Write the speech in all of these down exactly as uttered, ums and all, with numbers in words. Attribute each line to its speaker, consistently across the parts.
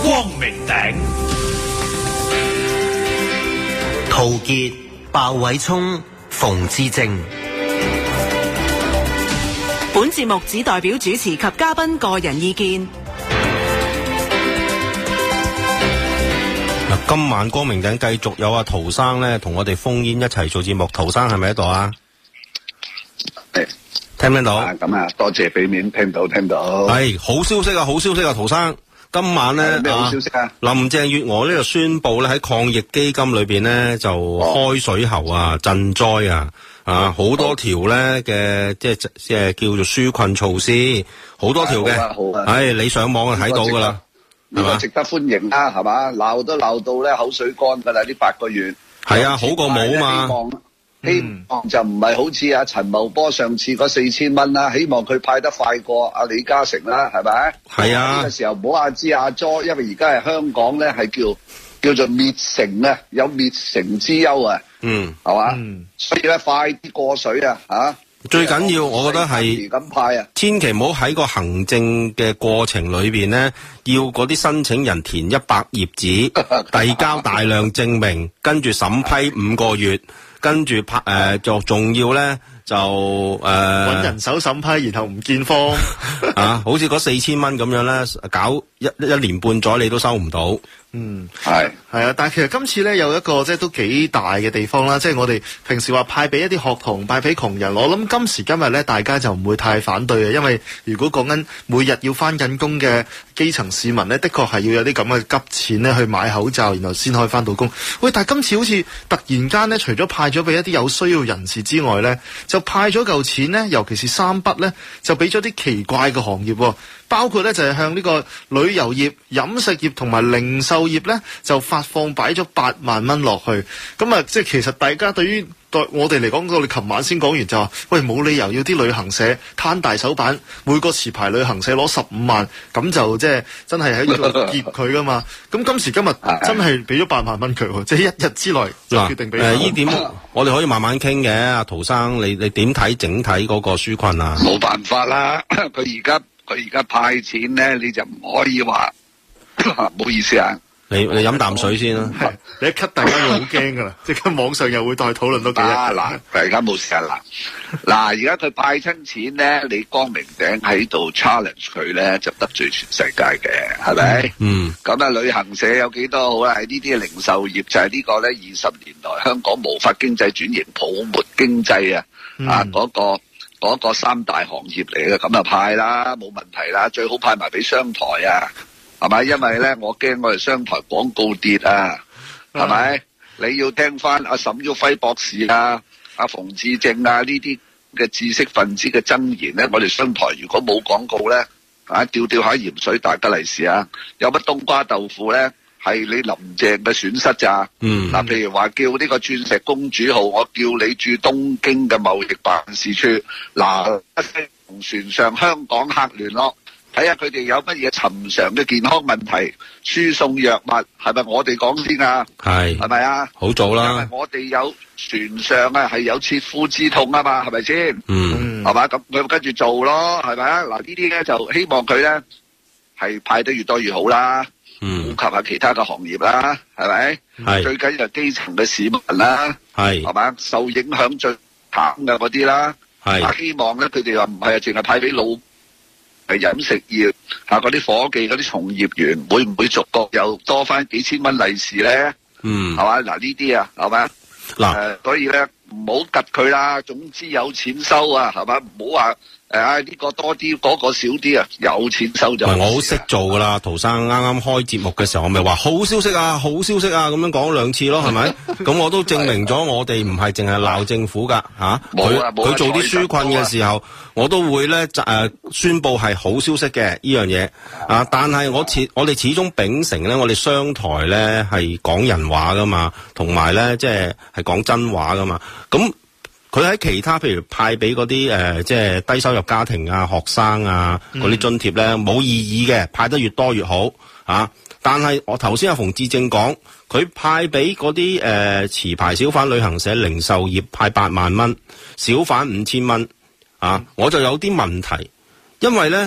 Speaker 1: 光明頂。
Speaker 2: 陶傑、鮑偉聰、馮智政。
Speaker 3: 本節目只代表主持及嘉賓個人意見。
Speaker 4: 嗱，今晚光明頂繼續有阿陶生咧，同我哋烽煙一齊做節目。陶生係咪喺度啊？
Speaker 5: 係，
Speaker 4: 聽唔聽到？
Speaker 5: 咁啊，多謝俾面，聽到聽到。
Speaker 4: 係好消息啊！好消息啊！陶生，今晚咧
Speaker 5: 咩好消息啊？
Speaker 4: 林鄭月娥呢就宣布咧喺抗疫基金裏邊咧就開水喉啊，賑災啊，啊好多條咧嘅即係即係叫做紓困措施，好多條嘅。
Speaker 5: 好啊，好啊。
Speaker 4: 唉，你上網就睇到噶啦。
Speaker 5: 呢個值得歡迎啦，係嘛？鬧都鬧到咧口水乾噶啦，呢八個月。
Speaker 4: 係啊，好過冇啊嘛。
Speaker 5: 希望希望就唔係好似阿陳茂波上次嗰四千蚊啦，希望佢派得快過阿李嘉誠啦，係咪？
Speaker 4: 係啊。
Speaker 5: 呢個時候唔好阿支阿佐，因為而家係香港咧係叫叫做滅城啊，有滅城之憂啊。嗯。係嘛？嗯。所以咧，快啲過水啊！嚇。
Speaker 4: 最緊要，我覺得係
Speaker 5: 咁派啊，
Speaker 4: 千祈唔好喺個行政嘅過程裏邊咧，要嗰啲申請人填一百頁紙，遞交大量證明，跟住審批五個月，跟住拍誒，就仲要咧就誒
Speaker 6: 揾人手審批，然後唔見方
Speaker 4: 啊，好似嗰四千蚊咁樣咧，搞一一年半載你都收唔到。
Speaker 6: 嗯，係係啊，但係其實今次咧有一個即係都幾大嘅地方啦，即係我哋平時話派俾一啲學童、派俾窮人，我諗今時今日咧大家就唔會太反對嘅，因為如果講緊每日要翻緊工嘅基層市民咧，的確係要有啲咁嘅急錢咧去買口罩，然後先可以翻到工。喂，但係今次好似突然間咧，除咗派咗俾一啲有需要人士之外咧，就派咗嚿錢咧，尤其是三筆咧，就俾咗啲奇怪嘅行業喎。包括咧就係向呢個旅遊業、飲食業同埋零售業咧就發放擺咗八萬蚊落去，咁啊即係其實大家對於對我哋嚟講，我哋琴晚先講完就話，喂冇理由要啲旅行社攤大手板，每個持牌旅行社攞十五萬，咁就即係真係喺度劫佢噶嘛。咁今時今日真係俾咗八萬蚊佢喎，即係一日之內就決定俾。
Speaker 4: 誒呢點我哋可以慢慢傾嘅，阿陶生，你你點睇整體嗰個紓困啊？
Speaker 5: 冇辦法啦，佢而家。佢而家派錢咧，你就唔可以話唔好意思啊！
Speaker 4: 你你飲啖水先啦，
Speaker 6: 係你一咳，大家會好驚噶啦，即刻網上又會再討論多幾日。
Speaker 5: 嗱，大家冇時間啦。嗱，而家佢派親錢咧，你光明頂喺度 challenge 佢咧，就得罪全世界嘅，係咪？嗯。咁啊，旅行社有幾多好啦？係呢啲零售業就係呢個咧，二十年來香港無法經濟轉型泡沫經濟啊！啊，嗰個。嗰個三大行業嚟嘅，咁就派啦，冇問題啦，最好派埋俾商台啊，係咪？因為咧，我驚我哋商台廣告跌啊，係咪？嗯、你要聽翻阿沈旭輝博士啊、阿馮智政啊呢啲嘅知識分子嘅箴言咧，我哋商台如果冇廣告咧，啊吊吊下鹽水大吉利是啊，有乜冬瓜豆腐咧？係你林鄭嘅損失咋？嗯，嗱，譬如話叫呢個鑽石公主號，我叫你駐東京嘅貿易辦事處，嗱，同船上香港客聯絡，睇下佢哋有乜嘢尋常嘅健康問題，輸送藥物，係咪我哋講先啊？係，係咪啊？好早啦，因為我哋有船上啊，係有切膚之痛啊嘛，係咪先？嗯，係嘛？咁佢跟住做咯，係咪啊？嗱，呢啲咧就希望佢咧係派得越多越好啦。嗯，顧及下其他嘅行業啦，係咪？係最緊要係基層嘅市民啦，係係嘛，受影響最慘嘅嗰啲啦，係希望咧佢哋話唔係啊，淨係派俾老係飲食業吓嗰啲伙計嗰啲從業員，會唔會逐個又多翻幾千蚊利是咧？嗯，係嘛，嗱呢啲啊，係嘛，嗱，所以咧唔好及佢啦，總之有錢收啊，係嘛，唔好話。誒，呢個多啲，嗰個少啲啊！有錢收就。我好識做噶啦，陶生啱啱開節目嘅時候，我咪話好消息啊，好消息啊，咁樣講兩次咯，係咪？咁我都證明咗我哋唔係淨係鬧政府噶吓，佢佢做啲紓困嘅時候，我都會咧誒宣布係好消息嘅呢樣嘢啊！但係我始我哋始終秉承咧，我哋商台咧係講人話噶嘛，同埋咧即係係講真話噶嘛，咁。佢喺其他譬如派俾嗰啲誒即係低收入家庭啊、學生啊嗰啲津貼咧，冇意義嘅，派得越多越好啊！但係我頭先阿馮智政講，佢派俾嗰啲誒持牌小販旅行社、零售業派八萬蚊，小販五千蚊啊，我就有啲問題，因為咧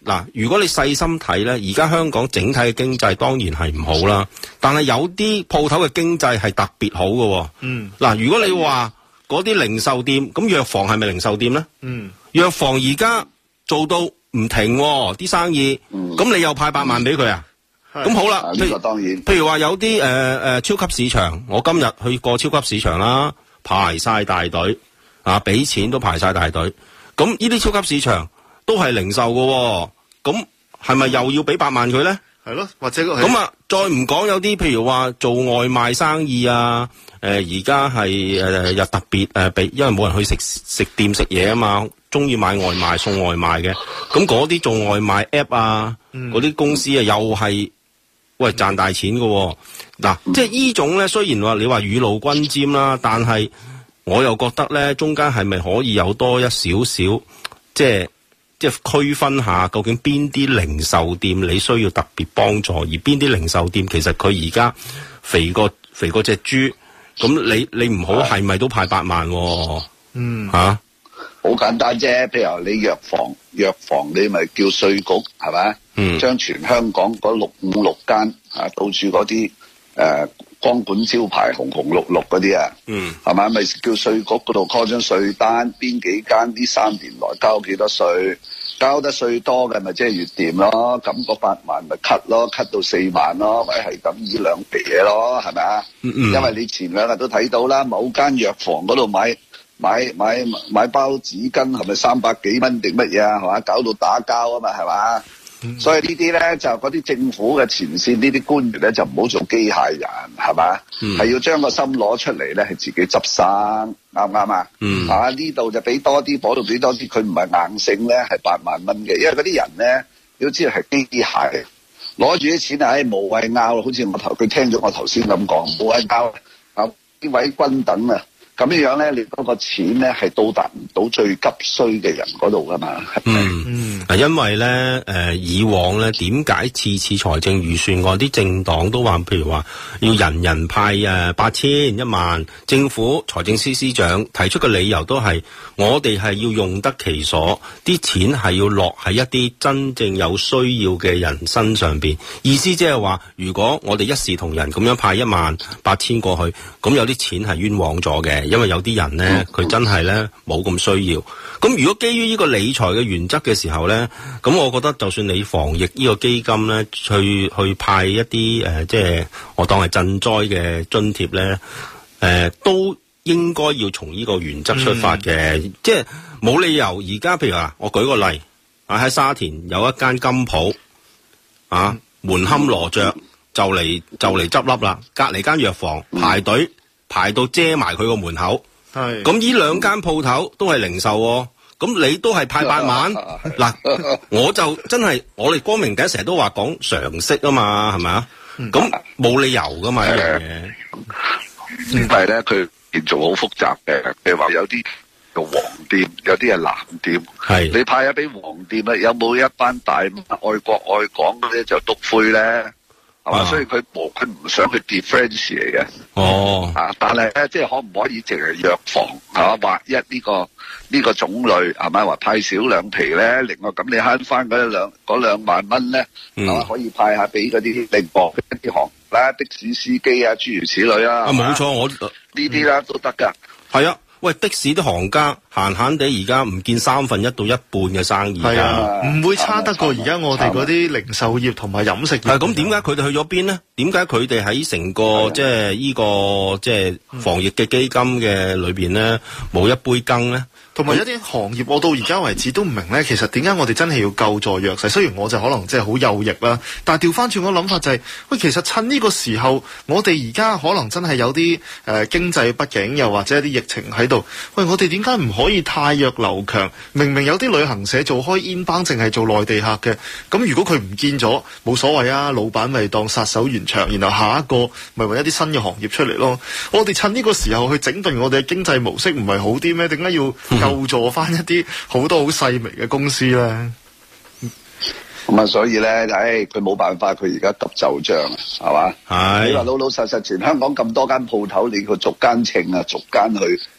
Speaker 4: 嗱，如果你細心睇咧，而家香港整體嘅經濟當然係唔好啦，但係有啲鋪頭嘅經濟係特別好嘅。嗯，嗱，如果你話嗰啲零售店，咁藥房係咪零售店咧？嗯，藥房而家做到唔停啲生意，咁、嗯、你又派八萬俾佢啊？咁好啦，
Speaker 5: 呢個當然。
Speaker 4: 譬如話有啲誒誒超級市場，我今日去過超級市場啦，排晒大隊啊，俾錢都排晒大隊。咁呢啲超級市場都係零售嘅，咁係咪又要俾八萬佢咧？
Speaker 6: 係咯，或者咁
Speaker 4: 啊，再唔講有啲譬如話做外賣生意啊，誒而家係誒又特別誒俾，因為冇人去食食店食嘢啊嘛，中意買外賣送外賣嘅，咁嗰啲做外賣 app 啊，嗰、嗯、啲公司啊又係。喂，賺大錢㗎喎。嗱，即係呢種咧，雖然話你話雨露均沾啦，但係我又覺得咧，中間係咪可以有多一少少，即係即係區分下，究竟邊啲零售店你需要特別幫助，而邊啲零售店其實佢而家肥過肥過隻豬，咁你你唔好係咪都派八萬喎？嗯，吓、啊，
Speaker 5: 好簡單啫。譬如你藥房，藥房你咪叫稅局係咪？嗯，將全香港嗰六五六間啊，到處嗰啲誒光管招牌紅紅綠綠嗰啲啊，嗯，係咪咪叫稅局嗰度 call 張稅單，邊幾間呢三年來交幾多稅，交得稅多嘅咪即係越掂咯，咁嗰八萬咪 cut 咯 ，cut 到四萬咯，咪係咁呢兩皮嘢咯，係咪啊？嗯嗯，因為你前兩日都睇到啦，某間藥房嗰度買買買買包紙巾係咪三百幾蚊定乜嘢啊？係嘛，搞到打交啊嘛，係嘛？嗯、所以呢啲咧就嗰啲政府嘅前線呢啲官員咧就唔好做機械人，係嘛？係、嗯、要將個心攞出嚟咧，係自己執生，啱唔啱啊？嗯，啊呢度就俾多啲，嗰度俾多啲，佢唔係硬性咧，係八萬蚊嘅，因為嗰啲人咧，你都知道係機械，攞住啲錢啊，唉無謂拗，好似我頭佢聽咗我頭先咁講，無謂拗啊，呢位君等啊。咁樣樣咧，你嗰個錢咧係到達唔到最急需嘅人嗰度噶嘛？
Speaker 4: 嗯嗯，嗱，因為咧誒、呃、以往咧點解次次財政預算案啲政黨都話，譬如話要人人派誒八千一萬，政府財政司司長提出嘅理由都係我哋係要用得其所，啲錢係要落喺一啲真正有需要嘅人身上邊。意思即係話，如果我哋一視同仁咁樣派一萬八千過去，咁有啲錢係冤枉咗嘅。因為有啲人咧，佢真係咧冇咁需要。咁如果基於呢個理財嘅原則嘅時候咧，咁我覺得就算你防疫呢個基金咧，去去派一啲誒、呃，即係我當係賑災嘅津貼咧，誒、呃、都應該要從呢個原則出發嘅、嗯。即係冇理由而家譬如話，我舉個例啊，喺沙田有一間金鋪啊，門可羅雀，就嚟就嚟執笠啦，隔離間藥房排隊。嗯排到遮埋佢個門口，係咁呢兩間鋪頭都係零售、哦，咁你都係派八萬嗱，我就真係我哋光明頂成日都話講常識啊嘛，係咪啊？咁冇理由噶嘛呢樣嘢，
Speaker 5: 因為咧佢建造好複雜嘅，譬如話有啲叫黃店，有啲係藍店，係你派一俾黃店咧，有冇一班大愛國愛港嗰啲就篤灰咧？啊、所以佢冇，佢唔想去 differentiate 嘅。哦，啊，但係咧，即係可唔可以淨係藥房係嘛？劃一呢、呢個呢、呢個種類係咪話派少兩皮咧？另外咁你慳翻嗰兩嗰兩萬蚊咧，係嘛、嗯、可以派下俾嗰啲另外一啲行啦，的士司機啊，諸如此類啊。啊，冇錯，我呢啲啦都得㗎。係啊。喂，的士啲行家閒閒地而家唔見三分一到一半嘅生意，係啊，唔會差得過而家我哋嗰啲零售業同埋飲食業。係咁，點解佢哋去咗邊呢？點解佢哋喺成個即係呢個即係防疫嘅基金嘅裏邊咧冇一杯羹咧？同埋一啲行業，我到而家為止都唔明咧，其實點解我哋真係要救助弱勢？雖然我就可能即係好右翼啦，但係調翻轉我諗法就係、是，喂，其實趁呢個時候，我哋而家可能真係有啲誒、呃、經濟不景，又或者一啲疫情喺度，喂，我哋點解唔可以太弱留強？明明有啲旅行社做開煙幫，淨係做內地客嘅，咁如果佢唔見咗，冇所謂啊，老闆咪當殺手完場，然後下一個咪揾一啲新嘅行業出嚟咯。我哋趁呢個時候去整頓我哋嘅經濟模式，唔係好啲咩？點解要救助翻一啲好多好細微嘅公司咧？咁啊，所以咧，唉，佢冇辦法，佢而家急就章，係嘛？係。你話老老實實，全香港咁多間鋪頭，你個逐間稱啊，逐間去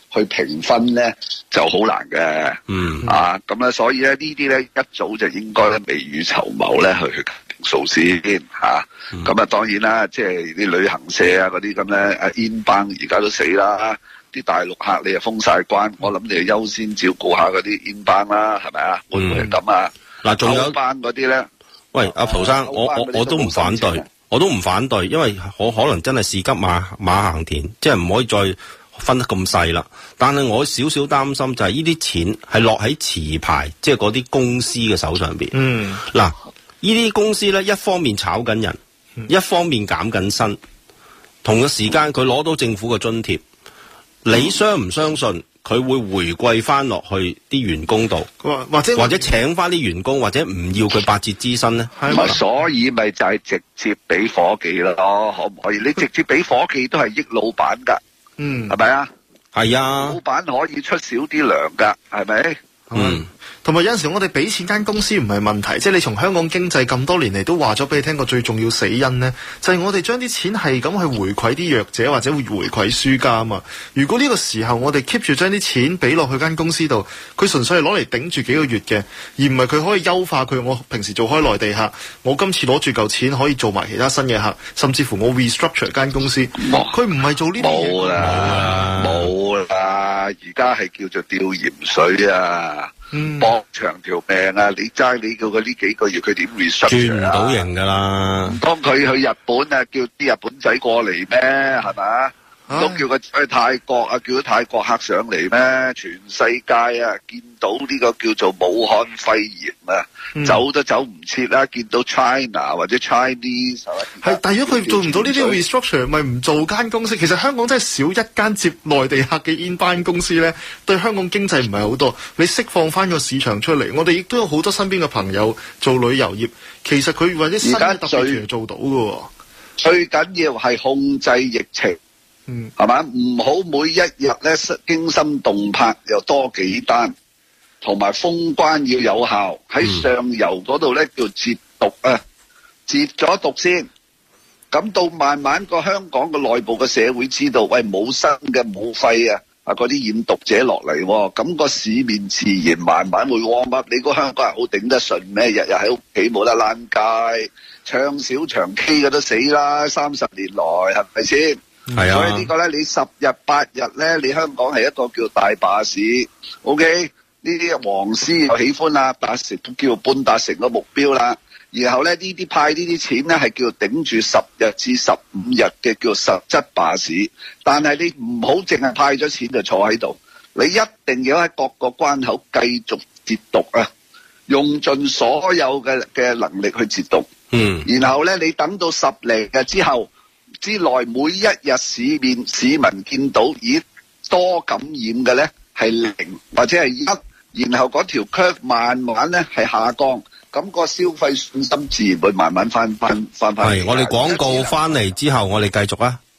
Speaker 5: 去評分咧就好難嘅。
Speaker 4: 嗯
Speaker 5: 啊，咁咧所以咧呢啲咧一早就應該咧未雨綢繆咧去去定數先嚇。咁、嗯、啊當然啦，即係啲旅行社啊嗰啲咁咧，啊 inbound 而家都死啦。啲大陸客你又封晒關，我諗你就優先照顧下嗰啲 inbound 啦，係咪啊？會唔會係咁啊？
Speaker 4: 嗱，仲有
Speaker 5: 班嗰啲咧？
Speaker 4: 喂，阿陶生，我我我都唔反對，我都唔反對，因為可可能真係士急馬馬行田，即係唔可以再分得咁細啦。但係我少少擔心就係呢啲錢係落喺持牌，即係嗰啲公司嘅手上邊。嗯，嗱，呢啲公司咧，一方面炒緊人，嗯、一方面減緊薪，同個時間佢攞到政府嘅津貼。你相唔相信佢會回饋翻落去啲員工度，或者或者請翻啲員工，或者唔要佢八折支薪咧？
Speaker 5: 係所以咪就係直接俾伙計咯，可唔可以？你直接俾伙計都係益老闆噶，嗯，係咪啊？
Speaker 4: 係啊，
Speaker 5: 老闆可以出少啲糧噶，係咪？
Speaker 6: 嗯。同埋有陣時我哋俾錢間公司唔係問題，即係你從香港經濟咁多年嚟都話咗俾你聽個最重要死因呢，就係我哋將啲錢係咁去回饋啲弱者或者會回饋輸家啊嘛。如果呢個時候我哋 keep 住將啲錢俾落去間公司度，佢純粹係攞嚟頂住幾個月嘅，而唔係佢可以優化佢。我平時做開內地客，我今次攞住嚿錢可以做埋其他新嘅客，甚至乎我 restructure 間公司。佢唔係做呢啲嘢。
Speaker 5: 冇啦，冇啦，而家係叫做吊鹽水啊！嗯，搏長條命啊！你齋你叫佢呢幾個月佢點 restructure 啊？轉唔到
Speaker 4: 型噶啦！
Speaker 5: 當佢去日本啊，叫啲日本仔過嚟咩？係咪？都叫佢去泰國啊，叫啲泰國客上嚟咩？全世界啊，見到呢個叫做武漢肺炎啊，嗯、走都走唔切啦！見到 China 或者 Chinese
Speaker 6: 係，但係如果佢做唔到呢啲 restructure，咪唔做間公司。其實香港真係少一間接內地客嘅 inbound 公司咧，對香港經濟唔係好多。你釋放翻個市場出嚟，我哋亦都有好多身邊嘅朋友做旅遊業，其實佢或者新嘅特別團做到嘅。
Speaker 5: 最緊要係控制疫情。嗯，係嘛？唔好每一日咧驚心動魄又多幾單，同埋封關要有效。喺上游嗰度咧叫截毒啊，截咗毒先。咁到慢慢個香港嘅內部嘅社會知道，喂，冇新嘅冇肺啊，啊嗰啲染毒者落嚟，咁個市面自然慢慢會 warm up。你個香港人好頂得順咩？日日喺屋企冇得躝街，唱小長 K 嘅都死啦，三十年來係咪先？係啊，所以呢個咧，你十日八日咧，你香港係一個叫大罷市 ，OK？呢啲黃絲又喜歡啦，達成都叫半達成個目標啦。然後咧，呢啲派呢啲錢咧，係叫頂住十日至十五日嘅叫實質罷市。但係你唔好淨係派咗錢就坐喺度，你一定要喺各個關口繼續截毒啊，用盡所有嘅嘅能力去截毒。嗯，然後咧，你等到十零日之後。之內每一日市面市民見到咦多感染嘅咧係零或者係一，然後嗰條 curve 慢慢咧係下降，咁個消費信心自然會慢慢翻翻翻翻。係，
Speaker 4: 我哋廣告翻嚟之後，我哋繼續啊。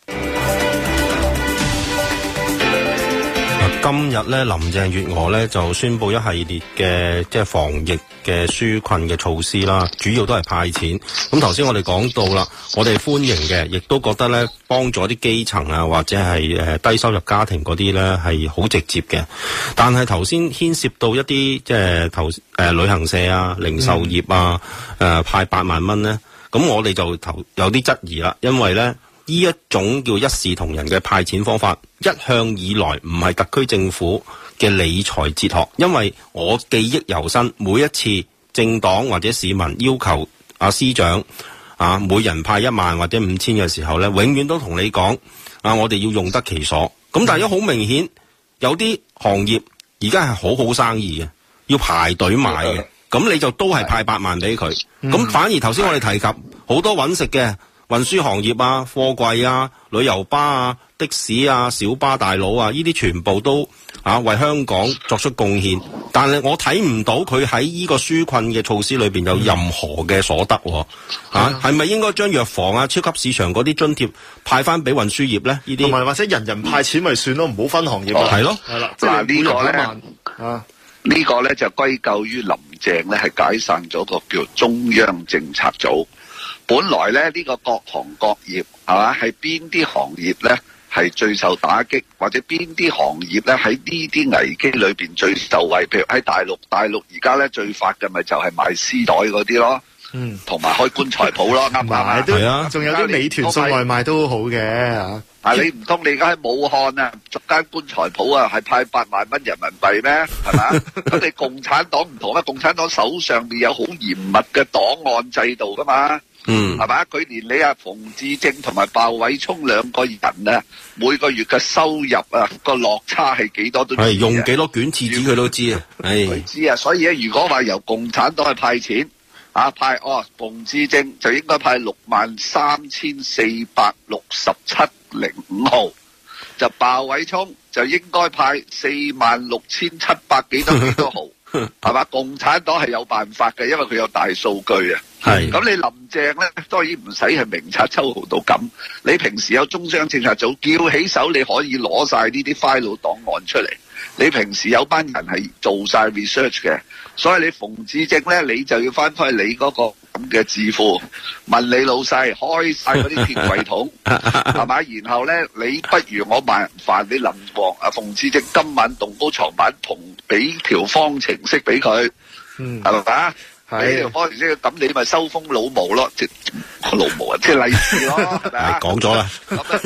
Speaker 4: 今日咧，林鄭月娥咧就宣布一系列嘅即係防疫嘅紓困嘅措施啦，主要都係派錢。咁頭先我哋講到啦，我哋歡迎嘅，亦都覺得咧幫助啲基層啊或者係誒低收入家庭嗰啲咧係好直接嘅。但係頭先牽涉到一啲即係頭誒旅行社啊、零售業啊誒、嗯呃、派八萬蚊咧，咁我哋就頭有啲質疑啦，因為咧。呢一種叫一視同仁嘅派錢方法，一向以來唔係特區政府嘅理財哲學。因為我記憶猶新，每一次政黨或者市民要求阿司長啊，每人派一萬或者五千嘅時候咧，永遠都同你講啊，我哋要用得其所。咁但係好明顯，有啲行業而家係好好生意嘅，要排隊買嘅，咁你就都係派八萬俾佢。咁反而頭先我哋提及好多揾食嘅。運輸行業啊、貨櫃啊、旅遊巴啊、的士啊、小巴大佬啊，呢啲全部都啊為香港作出貢獻，但係我睇唔到佢喺呢個紓困嘅措施裏邊有任何嘅所得，啊，係咪應該將藥房啊、超級市場嗰啲津貼派翻俾運輸業咧？呢啲同埋或者人人派錢咪算咯，唔好分行業啊，係咯，係啦，即係呢個咧啊，呢個咧就歸咎於林鄭咧係解散咗個叫中央政策組。本來咧呢、這個各行各業係嘛係邊啲行業咧
Speaker 5: 係最受打擊，或者邊啲行業咧喺呢啲危機裏邊最受惠？譬如喺大陸，大陸而家咧最發嘅咪就係賣絲袋嗰啲咯，嗯，同埋開棺材鋪咯，啱唔啱啊？
Speaker 6: 係啊，仲有啲美團送外賣都好嘅。
Speaker 5: 啊！你唔通你而家喺武漢啊，逐間棺材鋪啊，係派八萬蚊人民幣咩？係嘛？咁你共產黨唔同啊，共產黨手上邊有好嚴密嘅檔案制度噶嘛？嗯，係嘛？佢連你啊馮智政同埋鮑偉聰兩個人啊，每個月嘅收入啊個落差係幾多都知，係
Speaker 4: 用幾多卷廁紙佢都知啊！
Speaker 5: 佢知啊，所以咧，如果話由共產黨去派錢。啊派哦，馮智政就應該派六萬三千四百六十七零五號，就鮑偉聰就應該派四萬六千七百幾多幾多號，係嘛？共產黨係有辦法嘅，因為佢有大數據啊。係咁，你林鄭咧當然唔使係明察秋毫到咁。你平時有中央政策組叫起手，你可以攞晒呢啲 file 檔案出嚟。你平時有班人係做晒 research 嘅。所以你馮智政咧，你就要翻返去你嗰個咁嘅智庫，問你老細開晒嗰啲鐵櫃桶，係嘛？然後咧，你不如我麻煩你林王啊，馮智政今晚動高床板，同俾條方程式俾佢，嗯，係咪啊？俾條方程式，咁你咪收風老毛咯，即係老毛啊，即係利是咯，係咪啊？
Speaker 4: 講咗啦。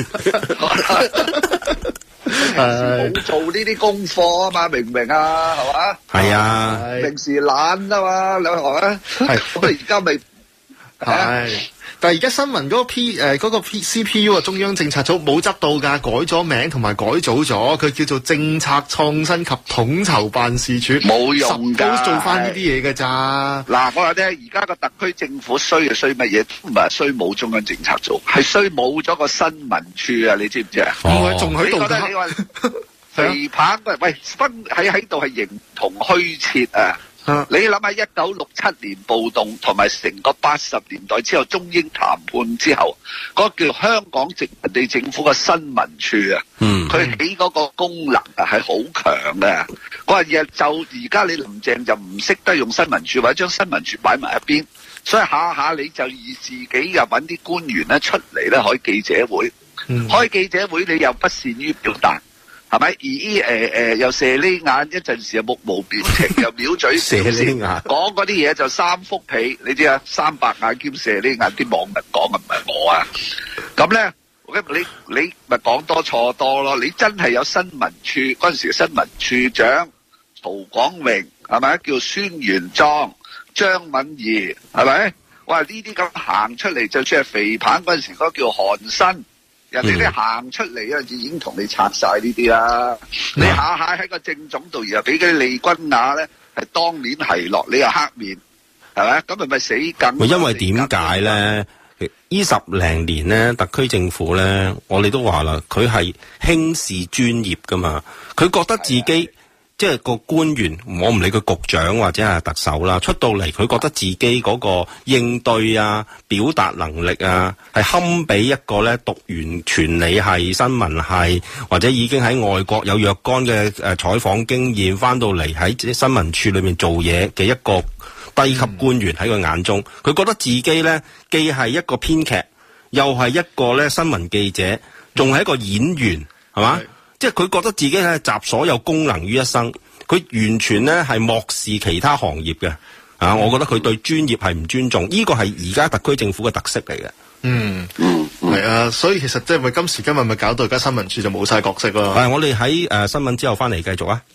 Speaker 5: 冇做呢啲功課啊嘛，明唔明啊？係嘛？
Speaker 4: 係啊，
Speaker 5: 平時懶啊嘛，兩行啊。係咁啊，而家咪
Speaker 6: 係。但係而家新聞嗰個 P 誒嗰個 P C P U 啊，中央政策組冇執到㗎，改咗名同埋改組咗，佢叫做政策創新及統籌辦事處，
Speaker 5: 冇用㗎，
Speaker 6: 都做翻呢啲嘢㗎咋。
Speaker 5: 嗱，我話咧，而家個特區政府衰係衰乜嘢？唔係衰冇中央政策組，係衰冇咗個新聞處啊！你知唔知啊？
Speaker 6: 哦，仲喺度㗎。
Speaker 5: 你話肥彭喂分喺喺度係形同虛設啊！啊、你諗下一九六七年暴動同埋成個八十年代之後中英談判之後，嗰、那個叫香港殖民地政府嘅新聞處啊，佢起嗰個功能啊係好強嘅。嗰個嘢就而家你林鄭就唔識得用新聞處，或者將新聞處擺埋一邊，所以下下你就以自己又揾啲官員咧出嚟咧開記者會，嗯、開記者會你又不善於表達。係咪？而依誒誒又射呢眼，一陣時又目無表情，又藐嘴笑舌，講嗰啲嘢就三幅被，你知啊？三白眼兼射呢眼，啲網民講嘅唔係我啊。咁咧，你你咪講多錯多咯。你真係有新聞處嗰陣時，新聞處長曹廣榮係咪？叫孫元壯、張敏儀係咪？哇！呢啲咁行出嚟，就算係肥彭嗰陣時，嗰個叫韓新。人哋啲行出嚟啊，已經同你拆晒呢啲啦。你下下喺個政總度，然後俾嗰啲利君雅咧，係當面係落，你又黑面，係咪？咁咪咪死梗。
Speaker 4: 因為點解咧？呢十零年咧，特區政府咧，我哋都話啦，佢係輕視專業噶嘛。佢覺得自己即係個官員，我唔理佢局長或者係特首啦，出到嚟佢覺得自己嗰個應對啊、表達能力啊，係堪比一個咧讀完傳理系、新聞系或者已經喺外國有若干嘅誒採訪經驗，翻到嚟喺新聞處裏面做嘢嘅一個低級官員喺佢眼中，佢、嗯、覺得自己咧既係一個編劇，又係一個咧新聞記者，仲係一個演員，係嘛？即係佢覺得自己係集所有功能於一身，佢完全咧係漠視其他行業嘅，啊！我覺得佢對專業係唔尊重，呢個係而家特區政府嘅特色嚟嘅。
Speaker 6: 嗯，係啊，所以其實即係咪今時今日咪搞到而家新聞處就冇晒角色咯。
Speaker 4: 係，我哋喺誒新聞之後翻嚟繼續啊。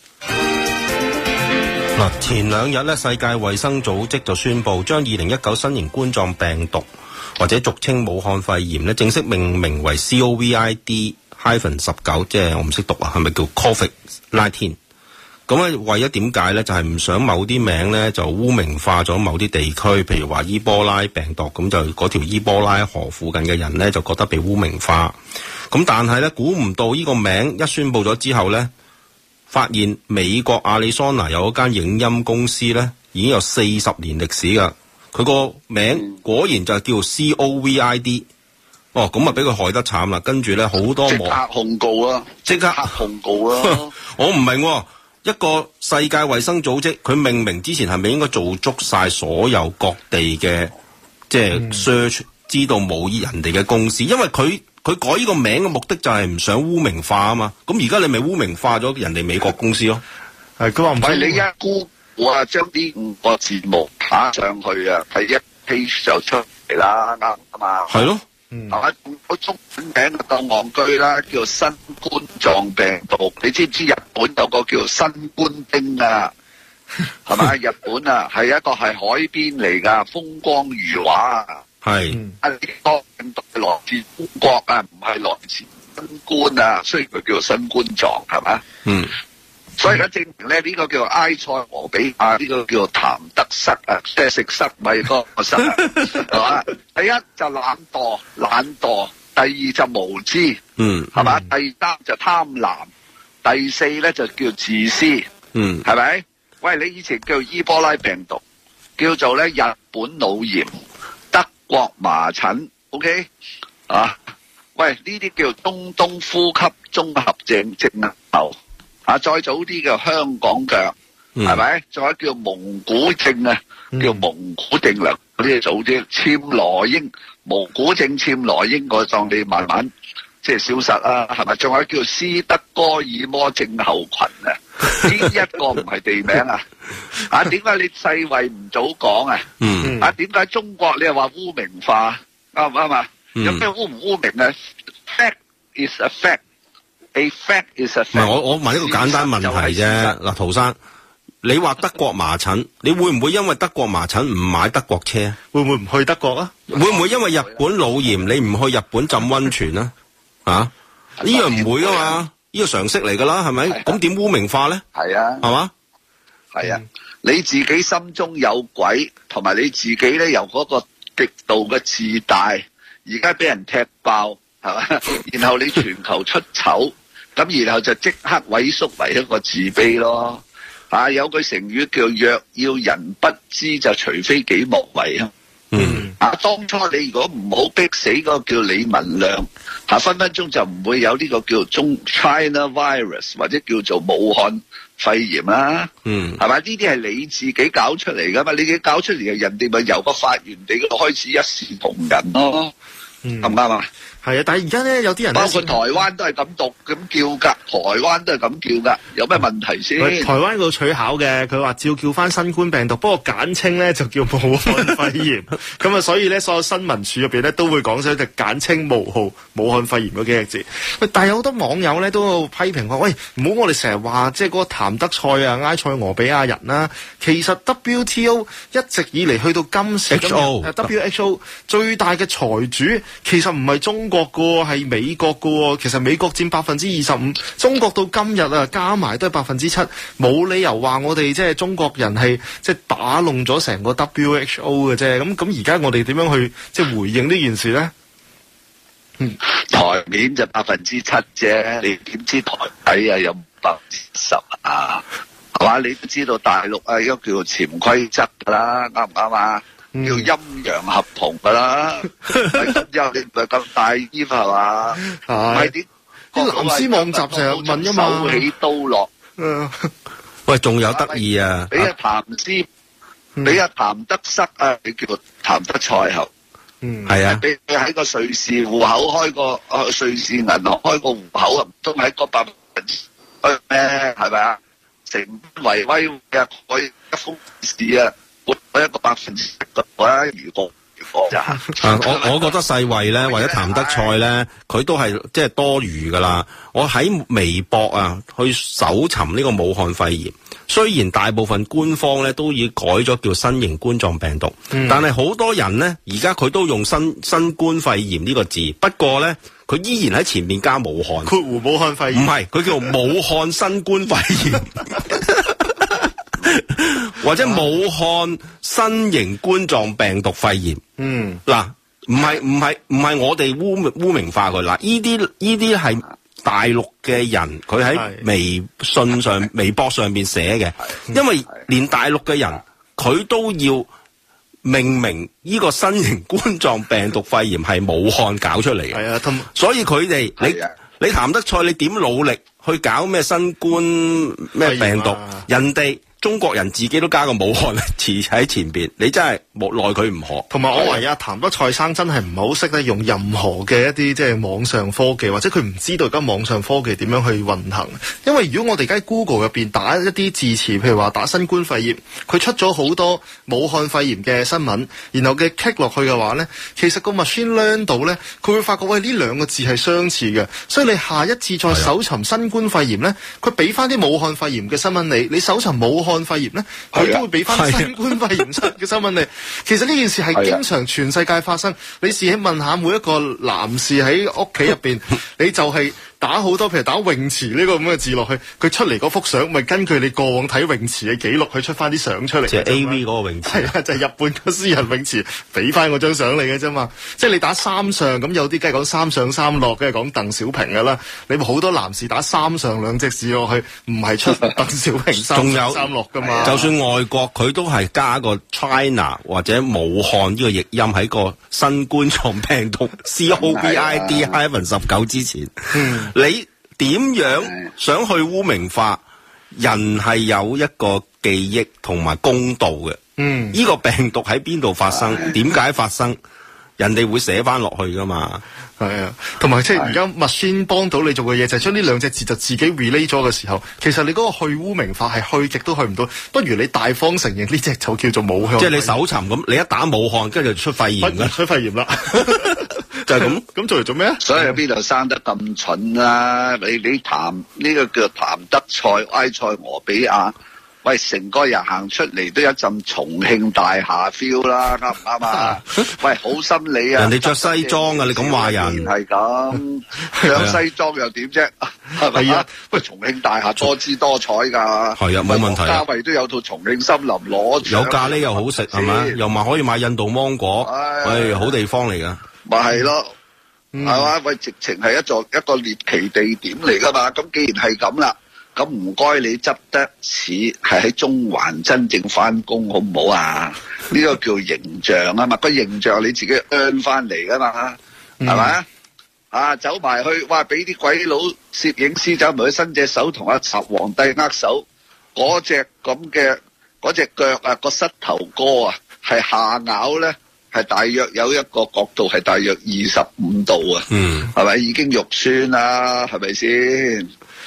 Speaker 4: 嗱，前兩日咧，世界衛生組織就宣布將二零一九新型冠狀病毒或者俗稱武漢肺炎咧，正式命名為 C O V I D。hyphen 十九，即係我唔識讀啊，係咪叫 Covid 十九？咁咧為咗點解咧？就係、是、唔想某啲名咧就污名化咗某啲地區，譬如話伊波拉病毒，咁就嗰條伊波拉河附近嘅人咧就覺得被污名化。咁但係咧估唔到呢個名一宣佈咗之後咧，發現美國亞利桑那有一間影音公司咧已經有四十年歷史噶，佢個名果然就係叫 C O V I D。哦，咁啊俾佢害得慘啦，跟住咧好多網
Speaker 5: 即刻控告啦，即刻控告啦。
Speaker 4: 我唔明、哦，一個世界衛生組織，佢命名之前係咪應該做足晒所有各地嘅即係 search，、嗯、知道冇人哋嘅公司？因為佢佢改呢個名嘅目的就係唔想污名化啊嘛。咁而家你咪污名化咗人哋美國公司咯。
Speaker 6: 係佢話唔
Speaker 5: 係你一 Google 啊，將啲五個字幕打上去啊，第一 page 就出嚟啦，啱啊嘛。
Speaker 4: 係咯。
Speaker 5: 係嘛？個中文名就當戇居啦，叫做新冠狀病毒。你知唔知日本有個叫做新冠丁啊？係咪？日本啊，係一個係海邊嚟噶，風光如畫啊。
Speaker 4: 係。
Speaker 5: 啊，呢個病毒係來自中國啊，唔係來自新冠啊，所以佢叫做新冠狀，係咪？嗯。所以而家證明咧，呢、這個叫做埃塞俄比亞，呢、這個叫做譚德塞啊，即係食塞米嗰個塞啊，係嘛？第一就懶惰，懶惰；第二就無知，嗯，係嘛？第三就貪婪，第四咧就叫自私，嗯，係咪？喂，你以前叫做伊波拉病毒，叫做咧日本腦炎、德國麻疹 ，OK 啊？喂，呢啲叫做中東呼吸綜合症症候。啊！再早啲叫香港腳，係咪、嗯？再叫蒙古症啊，嗯、叫蒙古症啦。嗰啲早啲，暹羅英蒙古症、暹羅英嗰當你慢慢即係消失啦，係咪？仲有叫斯德哥爾摩症候群啊？呢一個唔係地名啊？啊？點解你世衛唔早講啊？嗯、啊？點解中國你又話污名化？啱唔啱啊？嗯、有咩污唔污名啊 ？Fact is a fact。A fact is a fact。唔係我我問一個簡單問題啫。嗱，陶生，你話德國麻疹，你會唔會因為德國麻疹唔買德國車？
Speaker 6: 會唔會唔去德國啊？
Speaker 4: 會唔會因為日本腦炎你唔去日本浸溫泉啊？啊？呢樣唔會噶嘛？呢個常識嚟噶啦，係咪？咁點污名化咧？係啊，係嘛？係啊，你自己心中有鬼，同埋你自己咧由嗰個極度嘅自大，而家俾人踢爆，係嘛？然後你全球出醜。咁然後就即刻萎縮為一個自卑咯，啊有句成語叫若要人不知就除非己莫為啊。嗯，啊當初你如果唔好逼死嗰個叫李文亮，嚇、啊、分分鐘就唔會有呢個叫中 China virus 或者叫做武漢肺炎啦。嗯，係咪？呢啲係你自己搞出嚟噶嘛？你自己搞出嚟嘅人哋咪由個發源地嗰度開始一視同仁咯。嗯，啱唔啱啊？
Speaker 6: 係啊，但係而家咧有啲人
Speaker 5: 包括台灣都係咁讀咁叫噶，台灣都係咁叫噶，有咩問題先？
Speaker 6: 台灣嗰度取巧嘅，佢話照叫翻新冠病毒，不過簡稱咧就叫武漢肺炎。咁啊，所以咧所有新聞處入邊咧都會講咗就簡稱無號武漢肺炎嗰幾個字。喂，但係有好多網友咧都批評話，喂，唔好我哋成日話即係嗰個譚德塞啊、埃塞俄比亞人啦，其實 W T O 一直以嚟去到今時今日 W H O 最大嘅財主其實唔係中國個係美國個，其實美國佔百分之二十五，中國到今日啊加埋都係百分之七，冇理由話我哋即係中國人係即係打弄咗成個 W H O 嘅啫。咁咁而家我哋點樣去即係回應呢件事咧？嗯，
Speaker 5: 台面就百分之七啫，你點知台底啊有百分之十啊？係嘛？你都知道大陸啊，一個叫做潛規則噶啦，啱唔啱啊？叫陰陽合同噶啦，之後你唔係咁大衣係嘛？唔係點？
Speaker 6: 啲藍絲網集成日問一嘛，
Speaker 5: 手起刀落。
Speaker 4: 喂，仲有得意啊！
Speaker 5: 俾阿譚師，俾阿譚德塞啊，你叫做譚德賽後。嗯，係啊，俾你喺個瑞士戶口開個瑞士銀行開個戶口啊，唔通喺個百分之咩？係咪啊？成為威嘅可以一封事啊！我一個百分之十嘅，我一如果如果咋？啊，
Speaker 4: 我我覺得世衛咧，或者譚德塞咧，佢都係即係多餘噶啦。我喺微博啊，去搜尋呢個武漢肺炎，雖然大部分官方咧都已改咗叫新型冠狀病毒，嗯、但係好多人咧而家佢都用新新冠肺炎呢個字，不過咧佢依然喺前面加武漢，
Speaker 6: 括弧武漢肺炎，
Speaker 4: 唔係佢叫武漢新冠肺炎。或者武漢新型冠狀病毒肺炎，嗯，嗱，唔係唔係唔係我哋污污名化佢，嗱，呢啲呢啲係大陸嘅人，佢喺微信上、微博上邊寫嘅，因為連大陸嘅人佢都要命名呢個新型冠狀病毒肺炎係武漢搞出嚟嘅，係啊，所以佢哋你你譚德塞你點努力去搞咩新冠咩病毒，人哋中國人自己都加個武漢詞喺前邊，你真係無奈佢唔學。
Speaker 6: 同埋我懷疑阿譚德賽生真係唔係好識得用任何嘅一啲即係網上科技，或者佢唔知道而家網上科技點樣去運行。因為如果我哋而家喺 Google 入邊打一啲字詞，譬如話打新冠肺炎，佢出咗好多武漢肺炎嘅新聞，然後嘅 click 落去嘅話咧，其實個 machine learn 到咧，佢會發覺喂呢兩個字係相似嘅，所以你下一次再搜尋新冠肺炎咧，佢俾翻啲武漢肺炎嘅新聞你，你搜尋武漢肺炎咧，佢都會俾翻新冠肺炎嘅新聞你。其實呢件事係經常全世界發生。你試起問下每一個男士喺屋企入邊，你就係打好多譬如打泳池呢個咁嘅字落去，佢出嚟嗰幅相咪根據你過往睇泳池嘅記錄去出翻啲相出嚟。
Speaker 4: 即係 A V 嗰個泳池。係
Speaker 6: 啊，就係、是、日本個私人泳池俾翻嗰張相嚟嘅啫嘛。即係你打三上咁，有啲梗係講三上三落，梗係講鄧小平噶啦。你好多男士打三上兩隻字落去，唔係出鄧小平三上三落噶嘛。
Speaker 4: 就算外國佢都係加個 China 或者武漢呢個譯音喺個新冠狀病毒 C O V I D 十九之前。嗯、你點樣想去污名化？人係有一個記憶同埋公道嘅。嗯，呢個病毒喺邊度發生？點解發生？人哋會寫翻落去噶嘛？
Speaker 6: 係啊，同埋即係而家 machine 幫到你做嘅嘢，就係將呢兩隻字就自己 relay 咗嘅時候，其實你嗰個去污名化係去極都去唔到，不如你大方承認呢隻就叫做武漢。
Speaker 4: 即係你搜尋咁，你一打武漢，跟住就出肺炎嘅，
Speaker 6: 出肺炎啦，
Speaker 4: 就係咁。
Speaker 6: 咁做嚟做咩啊？
Speaker 5: 所以邊度生得咁蠢啊？你你譚呢個叫譚德賽埃塞俄比亞。喂，成個人行出嚟都有一陣重慶大廈 feel 啦，啱唔啱啊？喂，好心理啊！
Speaker 4: 人哋着西裝啊，你咁話人
Speaker 5: 係咁着西裝又點啫？係咪啊？喂，重慶大廈多姿多彩㗎。係啊，
Speaker 4: 冇問題。
Speaker 5: 家衞都有套重慶森林攞。
Speaker 4: 有咖喱又好食係咪？又話可以買印度芒果，喂，好地方嚟㗎。
Speaker 5: 咪係咯，係嘛？喂，直情係一座一個獵奇地點嚟㗎嘛。咁既然係咁啦。咁唔該你執得似係喺中環真正翻工好唔好啊？呢個叫形象啊嘛，個形象你自己 earn 翻嚟噶嘛，係咪啊？啊，走埋去，哇！俾啲鬼佬攝影師走埋去伸隻手同阿習皇帝握手，嗰隻咁嘅嗰隻腳啊，個膝頭哥啊，係下咬咧，係大約有一個角度係大約二十五度啊，嗯，係咪已經肉酸啦？係咪先？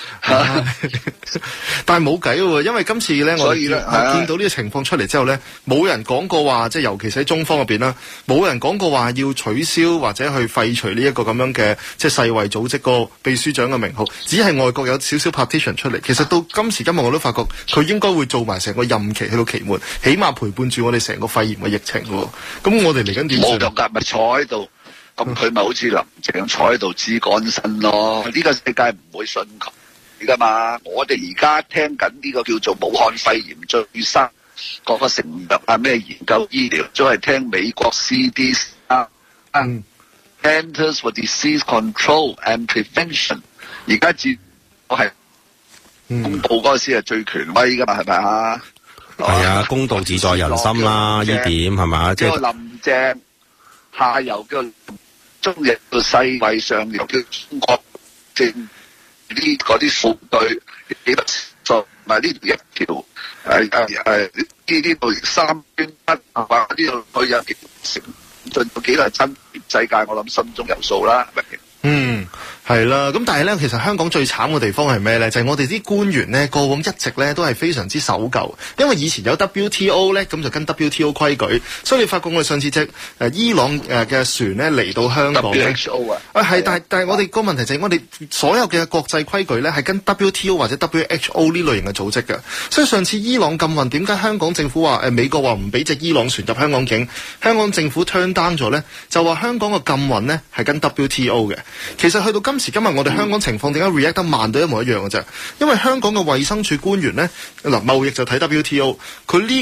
Speaker 6: 但係冇計喎，因為今次咧，我見到呢個情況出嚟之後咧，冇人講過話，即係尤其是喺中方入邊啦，冇人講過話要取消或者去廢除呢一個咁樣嘅即係世衛組織個秘書長嘅名號，只係外國有少少 partition 出嚟。其實到今時今日我都發覺佢應該會做埋成個任期去到期末，起碼陪伴住我哋成個肺炎嘅疫情喎。咁我哋嚟緊點算？
Speaker 5: 冇得㗎，咪坐喺度，咁佢咪好似林鄭坐喺度知乾身咯？呢個世界唔會信佢噶嘛，我哋而家聽緊呢個叫做武漢肺炎最新嗰個成藥啊咩研究醫療，都係聽美國 C D C 啊，嗯 Centers for Disease Control and Prevention， 而家至我係公布嗰時係最權威噶嘛，係咪啊？
Speaker 4: 係啊，公道自在人心啦，呢點係嘛？即係
Speaker 5: 林鄭下游叫中日叫世衛，上游叫中國政。呢嗰啲數據幾多數，埋呢條一條誒誒誒呢呢度三端一啊，話呢度佢有幾成進到幾多真世界，我諗心中有數啦，係咪？
Speaker 6: 嗯，係啦，咁但係咧，其實香港最慘嘅地方係咩咧？就係、是、我哋啲官員咧，過往一直咧都係非常之守舊，因為以前有 W T O 咧，咁就跟 W T O 規矩，所以你發覺我哋上次隻誒伊朗誒嘅船咧嚟到香港
Speaker 5: W H O 啊，
Speaker 6: 啊係，但係但係我哋個問題就係我哋所有嘅國際規矩咧係跟 W T O 或者 W H O 呢類型嘅組織嘅，所以上次伊朗禁運，點解香港政府話誒美國話唔俾隻伊朗船入香港境，香港政府 turn down 咗咧，就話香港嘅禁運咧係跟 W T O 嘅。其實去到今時今日，我哋香港情況點解 react 得慢到一模一樣嘅啫？因為香港嘅衛生署官員咧，嗱貿易就睇 W T O， 佢呢個咧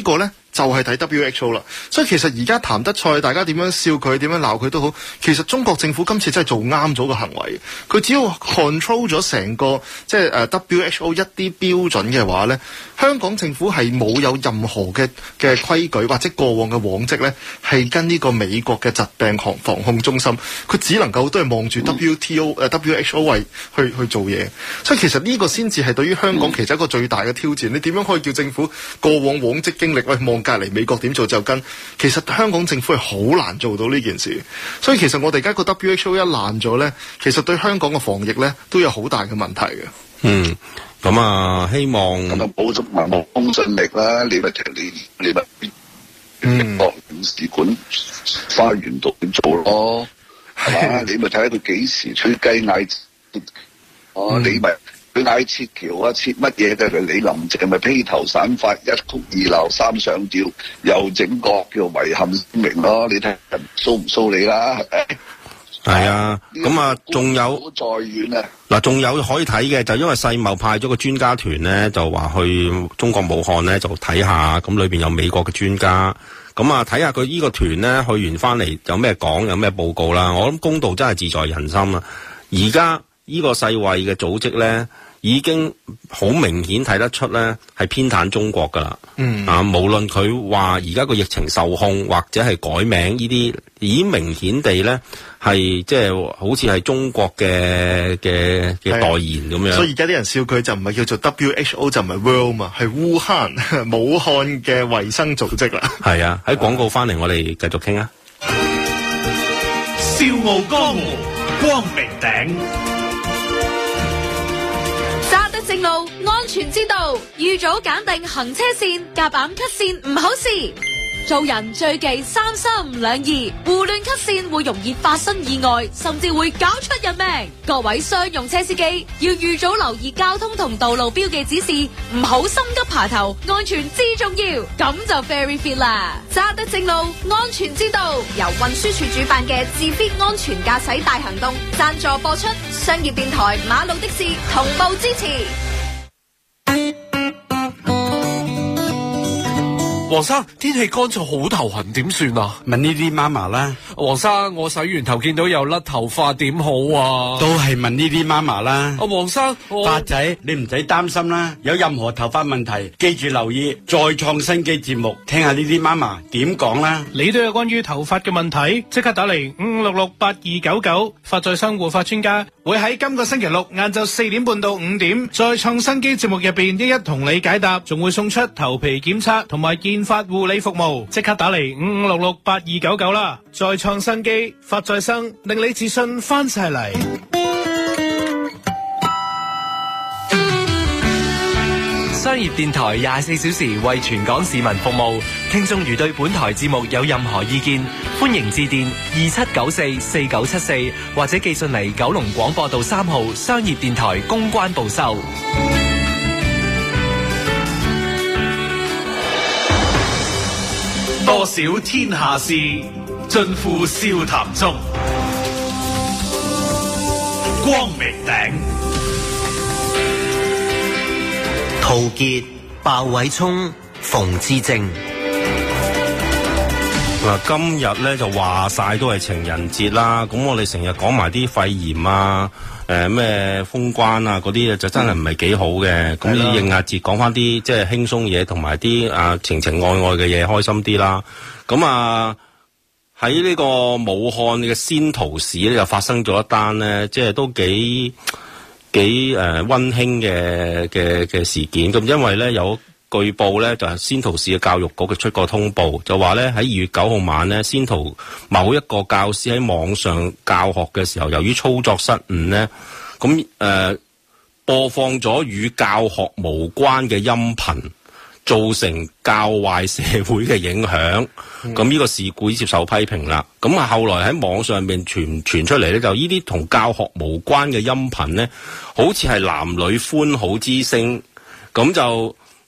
Speaker 6: 就係睇 W H O 啦。所以其實而家譚德塞大家點樣笑佢，點樣鬧佢都好，其實中國政府今次真係做啱咗個行為。佢只要 control 咗成個即係誒 W H O 一啲標準嘅話咧，香港政府係冇有任何嘅嘅規矩或者過往嘅往績咧，係跟呢個美國嘅疾病防防控中心，佢只能夠都係望住 W T O 誒 W H O 為去去做嘢。所以其實呢個先至係對於香港其實一個最大嘅挑戰。你點樣可以叫政府過往往績經歷喂望隔離美國點做就跟？其實香港政府係好難做到呢件事。所以其實我哋而家個 W H O 一爛咗咧，其實對香港嘅防疫咧都有好大嘅問題嘅。
Speaker 4: 嗯，咁啊，希望
Speaker 5: 咁啊，補足埋冇公信力啦。你咪你你咪英國領事館花園度點做咯，係嘛？你咪睇下佢幾時吹雞嗌，哦、嗯，你咪佢嗌撤僑啊，撤乜嘢嘅？你林鄭咪披頭散髮，一曲二鬧三上吊，又整個叫遺憾聲明咯。你睇人騷唔騷你啦？係咪？
Speaker 4: 係啊，咁啊，仲有
Speaker 5: 再遠啊！
Speaker 4: 嗱，仲有可以睇嘅，就因為世貿派咗個專家團咧，就話去中國武漢咧，就睇下，咁裏邊有美國嘅專家，咁啊睇下佢呢個團咧去完翻嚟有咩講，有咩報告啦。我諗公道真係自在人心啦。而家呢個世衛嘅組織咧，已經好明顯睇得出咧係偏袒中國噶啦。嗯啊，無論佢話而家個疫情受控，或者係改名呢啲，已經明顯地咧係即係好似係中國嘅嘅嘅代言咁樣。所以
Speaker 6: 而家啲人笑佢就唔係叫做 W H O 就唔係 World 嘛，係烏漢武漢嘅衛生組織啦。
Speaker 4: 係啊，喺廣告翻嚟我哋繼續傾啊。
Speaker 1: 笑傲江湖，光明頂。
Speaker 7: 揸得正路，安全之道，預早揀定行車線，夾硬 cut 線唔好事。做人最忌三三唔兩二，胡亂 cut 線會容易發生意外，甚至會搞出人命。各位商用車司機要預早留意交通同道路標記指示，唔好心急爬頭，安全至重要，咁就 very fit 啦。揸得正路，安全之道，由運輸署主辦嘅自 fit 安全駕駛大行動贊助播出，商業電台馬路的士同步支持。
Speaker 1: 黃生，天氣乾燥好頭痕，點算啊？
Speaker 8: 問呢啲媽媽啦。
Speaker 1: 黃生，我洗完頭見到有甩頭髮，點好啊？
Speaker 8: 都係問呢啲媽媽啦。
Speaker 1: 啊，黃生，
Speaker 8: 發仔，你唔使擔心啦。有任何頭髮問題，記住留意再創新機節目，聽下呢啲媽媽點講啦。
Speaker 9: 你都有關於頭髮嘅問題，即刻打嚟五五六六八二九九，髮在生護髮專家會喺今個星期六晏晝四點半到五點，再創新機節目入邊一一同你解答，仲會送出頭皮檢測同埋健髮護理服務，即刻打嚟五五六六八二九九啦！再創新機，髮再生，令你自信翻晒嚟。
Speaker 10: 商業電台廿四小時為全港市民服務，聽眾如對本台節目有任何意見，歡迎致電二七九四四九七四或者寄信嚟九龍廣播道三號商業電台公關部收。
Speaker 1: 多少天下事，盡付笑談中。光明頂。
Speaker 2: 陶傑、鮑偉聰、馮智政。
Speaker 4: 嗱，今日咧就話晒都係情人節啦，咁我哋成日講埋啲肺炎啊，誒咩封關啊嗰啲就真係唔係幾好嘅，咁要應下節講翻啲即係輕鬆嘢，同埋啲啊情情愛愛嘅嘢，開心啲啦。咁啊喺呢個武漢嘅仙桃市咧，就發生咗一單咧，即係都幾幾誒溫馨嘅嘅嘅事件。咁因為咧有據報咧就係仙桃市嘅教育局嘅出個通報，就話咧喺二月九號晚咧，仙桃某一個教師喺網上教學嘅時候，由於操作失誤咧，咁誒、呃、播放咗與教學無關嘅音頻，造成教壞社會嘅影響。咁呢、嗯、個事故接受批評啦。咁啊後來喺網上面傳傳出嚟咧，就呢啲同教學無關嘅音頻咧，好似係男女歡好之聲，咁就。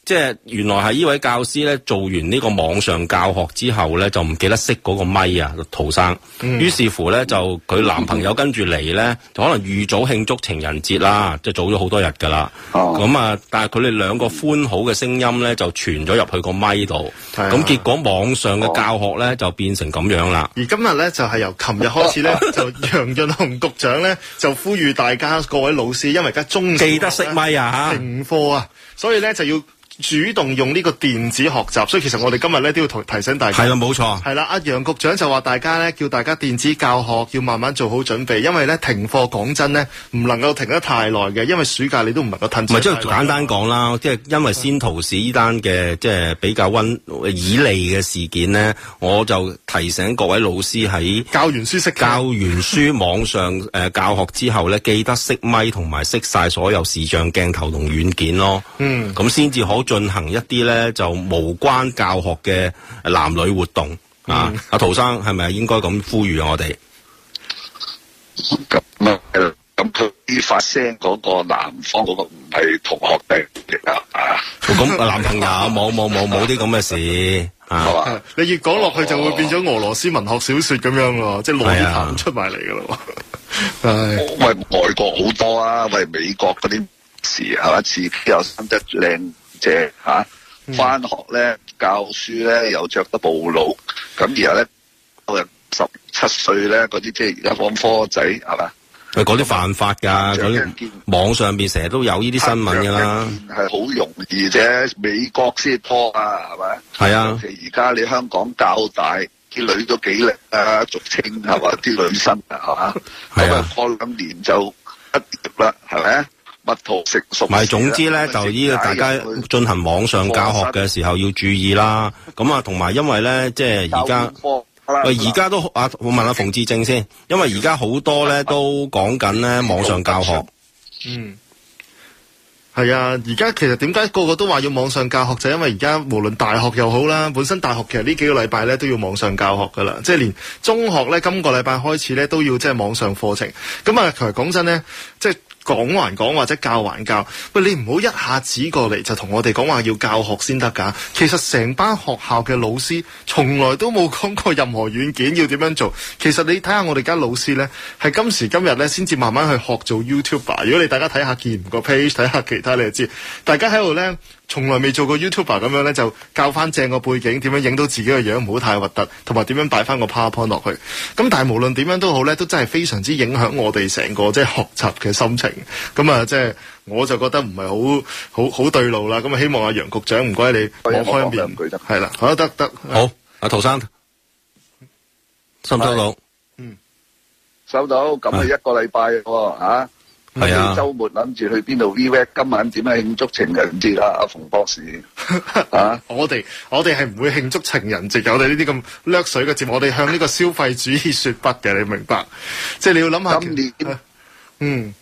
Speaker 4: 即係原來係呢位教師咧做完呢個網上教學之後咧，就唔記得熄嗰個咪啊，陶生。嗯、於是乎咧，就佢男朋友跟住嚟咧，就可能預早慶祝情人節啦，即係早咗好多日㗎啦。咁啊、哦，但係佢哋兩個歡好嘅聲音咧，就傳咗入去個咪度。咁、啊、結果網上嘅教學咧，就變成咁樣啦。
Speaker 6: 而今日咧，就係、是、由琴日開始咧，就楊潤雄局長咧就呼籲大家各位老師，因為而家中
Speaker 4: 記得熄咪啊，
Speaker 6: 停課啊，所以咧就要主動用呢個電子學習，所以其實我哋今日咧都要提醒大家。
Speaker 4: 係啦，冇錯。
Speaker 6: 係啦，阿楊局長就話大家咧，叫大家電子教學要慢慢做好準備，因為咧停課講真咧，唔能夠停得太耐嘅，因為暑假你都唔能夠褪。唔係，即係簡單講啦，即係因為先圖市呢單嘅即係比較溫以利嘅事件咧，我就提醒各位老師喺教完書熄
Speaker 4: 教完書網上誒、呃、教學之後咧，記得熄咪同埋熄晒所有視像鏡頭同軟件咯。嗯，咁先至好進行一啲咧就無關教學嘅男女活動、嗯、啊！阿陶生係咪應該咁呼籲我哋？
Speaker 5: 咁啊，咁佢發聲嗰個男方嗰個唔係同學嚟㗎啊！
Speaker 4: 咁男朋友冇冇冇冇啲咁嘅事啊！
Speaker 6: 你越講落去就會變咗俄羅斯文學小說咁樣咯，即係內涵出埋嚟㗎咯。
Speaker 5: 係喂，外國好多啊，喂美國嗰啲事係嘛，自己又生得靚。即係嚇，翻學咧教書咧又着得暴露，咁然後咧到人十七歲咧嗰啲即係而家放科仔係嘛？
Speaker 4: 喂，嗰啲犯法㗎，嗰啲網上邊成日都有呢啲新聞㗎啦。
Speaker 5: 係好容易啫，美國先拖啊，係咪？係啊。而家你香港教大啲女都幾叻啊，俗稱係嘛？啲女生啊係嘛？咁啊過兩年就畢業啦，係咪？蜜桃成熟，
Speaker 4: 咪總之咧，就呢個大家進行網上教學嘅時候要注意啦。咁啊，同埋因為咧，即係而家，喂，而家都啊，我問下馮志正先，因為而家好多咧都講緊咧網上教學。
Speaker 6: 嗯，係啊，而家其實點解個個都話要網上教學，就係因為而家無論大學又好啦，本身大學其實呢幾個禮拜咧都要網上教學噶啦，即係連中學咧今個禮拜開始咧都要即係網上課程。咁啊，其實講真咧，即係。講還講或者教還教，喂，你唔好一下子過嚟就同我哋講話要教學先得㗎。其實成班學校嘅老師從來都冇講過任何軟件要點樣做。其實你睇下我哋間老師呢，係今時今日呢先至慢慢去學做 YouTuber。如果你大家睇下健個 page，睇下其他你就知，大家喺度呢，從來未做過 YouTuber 咁樣呢，就教翻正個背景，點樣影到自己個樣唔好太核突，同埋點樣擺翻個 PowerPoint 落去。咁但係無論點樣都好呢，都真係非常之影響我哋成個即係學習嘅心情。咁啊，即係我就覺得唔係好好好對路啦。咁啊，希望阿楊局長唔該你網開一面，係啦，好得得
Speaker 4: 好。阿陶生收唔收到？
Speaker 5: 嗯，收到。咁啊，一個禮拜喎嚇。係啊。週末諗住去邊度 V W？ 今晚點樣慶祝情人節啊？阿馮博士啊，
Speaker 6: 我哋我哋係唔會慶祝情人節嘅。我哋呢啲咁掠水嘅節目，我哋向呢個消費主義説不嘅，你明白？即係你要諗下。
Speaker 5: 今年
Speaker 6: 嗯。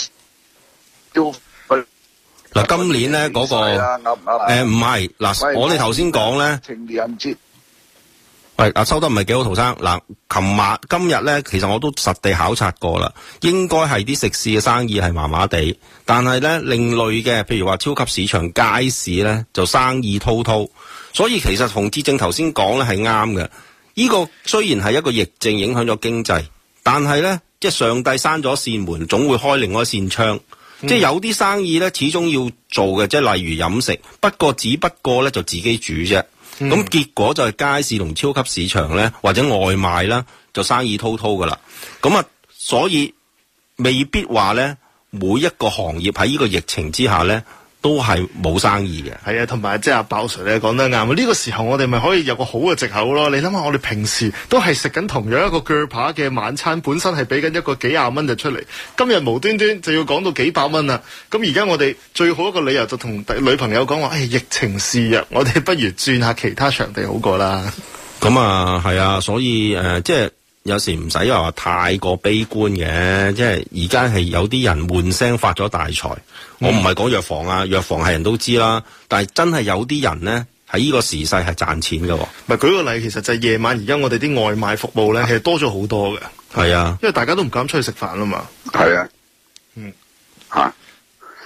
Speaker 4: 嗱，今年咧嗰、那個誒唔係嗱，我哋頭先講咧
Speaker 5: 情人節，
Speaker 4: 喂，啊收得唔係幾好，陶生嗱，琴晚今日咧，其實我都實地考察過啦，應該係啲食肆嘅生意係麻麻地，但係咧另類嘅，譬如話超級市場、街市咧就生意滔滔，所以其實馮志正頭先講咧係啱嘅。呢、這個雖然係一個疫症影響咗經濟，但係咧。即係上帝閂咗扇門，總會開另外一扇窗。嗯、即係有啲生意咧，始終要做嘅，即係例如飲食。不過只不過咧就自己煮啫。咁、嗯、結果就係街市同超級市場咧，或者外賣啦，就生意滔滔噶啦。咁啊，所以未必話咧，每一個行業喺呢個疫情之下咧，都係冇生意嘅。
Speaker 6: 係啊，同埋即係阿爆 Sir 咧講得啱啊！呢、這個時候我哋咪可以有個好嘅藉口咯。你諗下，我哋平時都係食緊同樣一個鋸扒嘅晚餐，本身係俾緊一個幾廿蚊就出嚟，今日無端端就要講到幾百蚊啦。咁而家我哋最好一個理由就同女朋友講話，誒、哎，疫情肆虐，我哋不如轉下其他場地好過啦。
Speaker 4: 咁啊，係啊，所以誒、呃，即係有時唔使話太過悲觀嘅，即係而家係有啲人換聲發咗大財。我唔係講藥房啊，藥房係人都知啦，但係真係有啲人咧喺呢個時勢係賺錢嘅。
Speaker 6: 咪舉個例，其實就係夜晚而家我哋啲外賣服務咧，其實多咗好多嘅。
Speaker 4: 係啊，
Speaker 6: 因為大家都唔敢出去食飯啊嘛。
Speaker 5: 係啊，
Speaker 6: 嗯，
Speaker 5: 吓，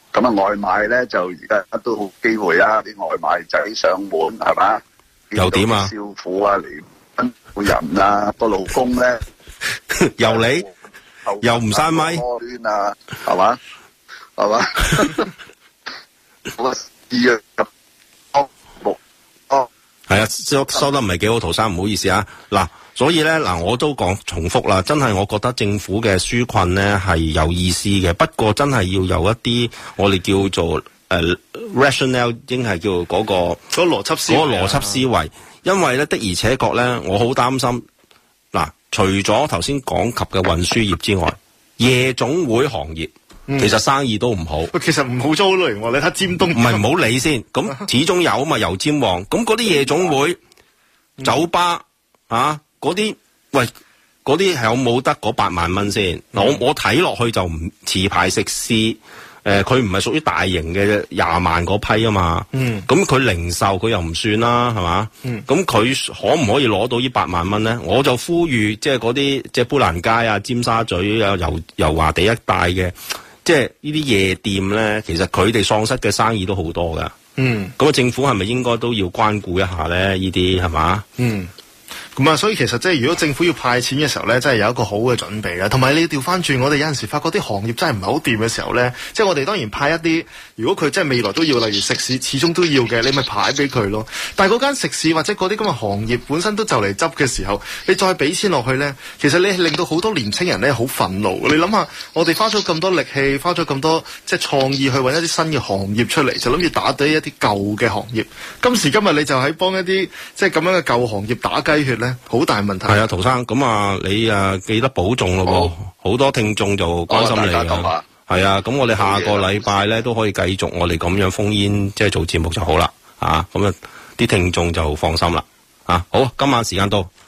Speaker 5: 咁啊外賣咧就而家都好機會啊，啲外賣仔上門係嘛？
Speaker 4: 又點啊？
Speaker 5: 少婦啊嚟揾婦人啊，個老公咧
Speaker 4: 又你又唔閂咪？
Speaker 5: 亂啊，係嘛？係嘛？我二啊哦木哦，
Speaker 4: 係啊，收收得唔係幾好，陶生唔好意思啊。嗱，所以咧嗱，我都講重複啦，真係我覺得政府嘅紓困咧係有意思嘅，不過真係要有一啲我哋叫做誒、呃、rationale， 應係叫嗰、那個嗰、
Speaker 6: 那個邏輯思維、啊，
Speaker 4: 嗰、那個邏輯思維，因為咧的而且確咧，我好擔心嗱，除咗頭先講及嘅運輸業之外，夜總會行業。嗯、其實生意都唔好，
Speaker 6: 其實唔好咗好耐，你睇尖東，
Speaker 4: 唔係唔好理先，咁始終有啊嘛，油尖旺，咁嗰啲夜總會、嗯、酒吧啊，嗰啲喂，嗰啲係有冇得嗰八萬蚊先？嗯、我我睇落去就唔持牌食肆，誒、呃，佢唔係屬於大型嘅廿萬嗰批啊嘛，嗯，咁佢零售佢又唔算啦，係嘛，嗯，咁佢可唔可以攞到呢八萬蚊咧？我就呼籲，即係嗰啲即係砵蘭街啊、尖沙咀啊、油油麻地一帶嘅。即係呢啲夜店咧，其實佢哋喪失嘅生意都好多噶。嗯，咁啊，政府係咪應該都要關顧一下咧？呢啲係嘛？嗯。
Speaker 6: 咁啊，所以其實即係如果政府要派錢嘅時候咧，真係有一個好嘅準備嘅。同埋你要調翻轉，我哋有陣時發覺啲行業真係唔係好掂嘅時候咧，即係我哋當然派一啲，如果佢真係未來都要，例如食肆，始終都要嘅，你咪派俾佢咯。但係嗰間食肆或者嗰啲咁嘅行業本身都就嚟執嘅時候，你再俾錢落去咧，其實你係令到好多年青人咧好憤怒。你諗下，我哋花咗咁多力氣，花咗咁多即係創意去揾一啲新嘅行業出嚟，就諗住打低一啲舊嘅行業。今時今日你就喺幫一啲即係咁樣嘅舊行業打雞血咧。好大問題。
Speaker 4: 係啊，陶生，咁啊，你啊記得保重咯喎，好多聽眾就關心你啊。係啊，咁我哋下個禮拜咧都可以繼續我哋咁樣烽煙，即係做節目就好啦。啊，咁啊啲聽眾就放心啦。啊，好，今晚時間到。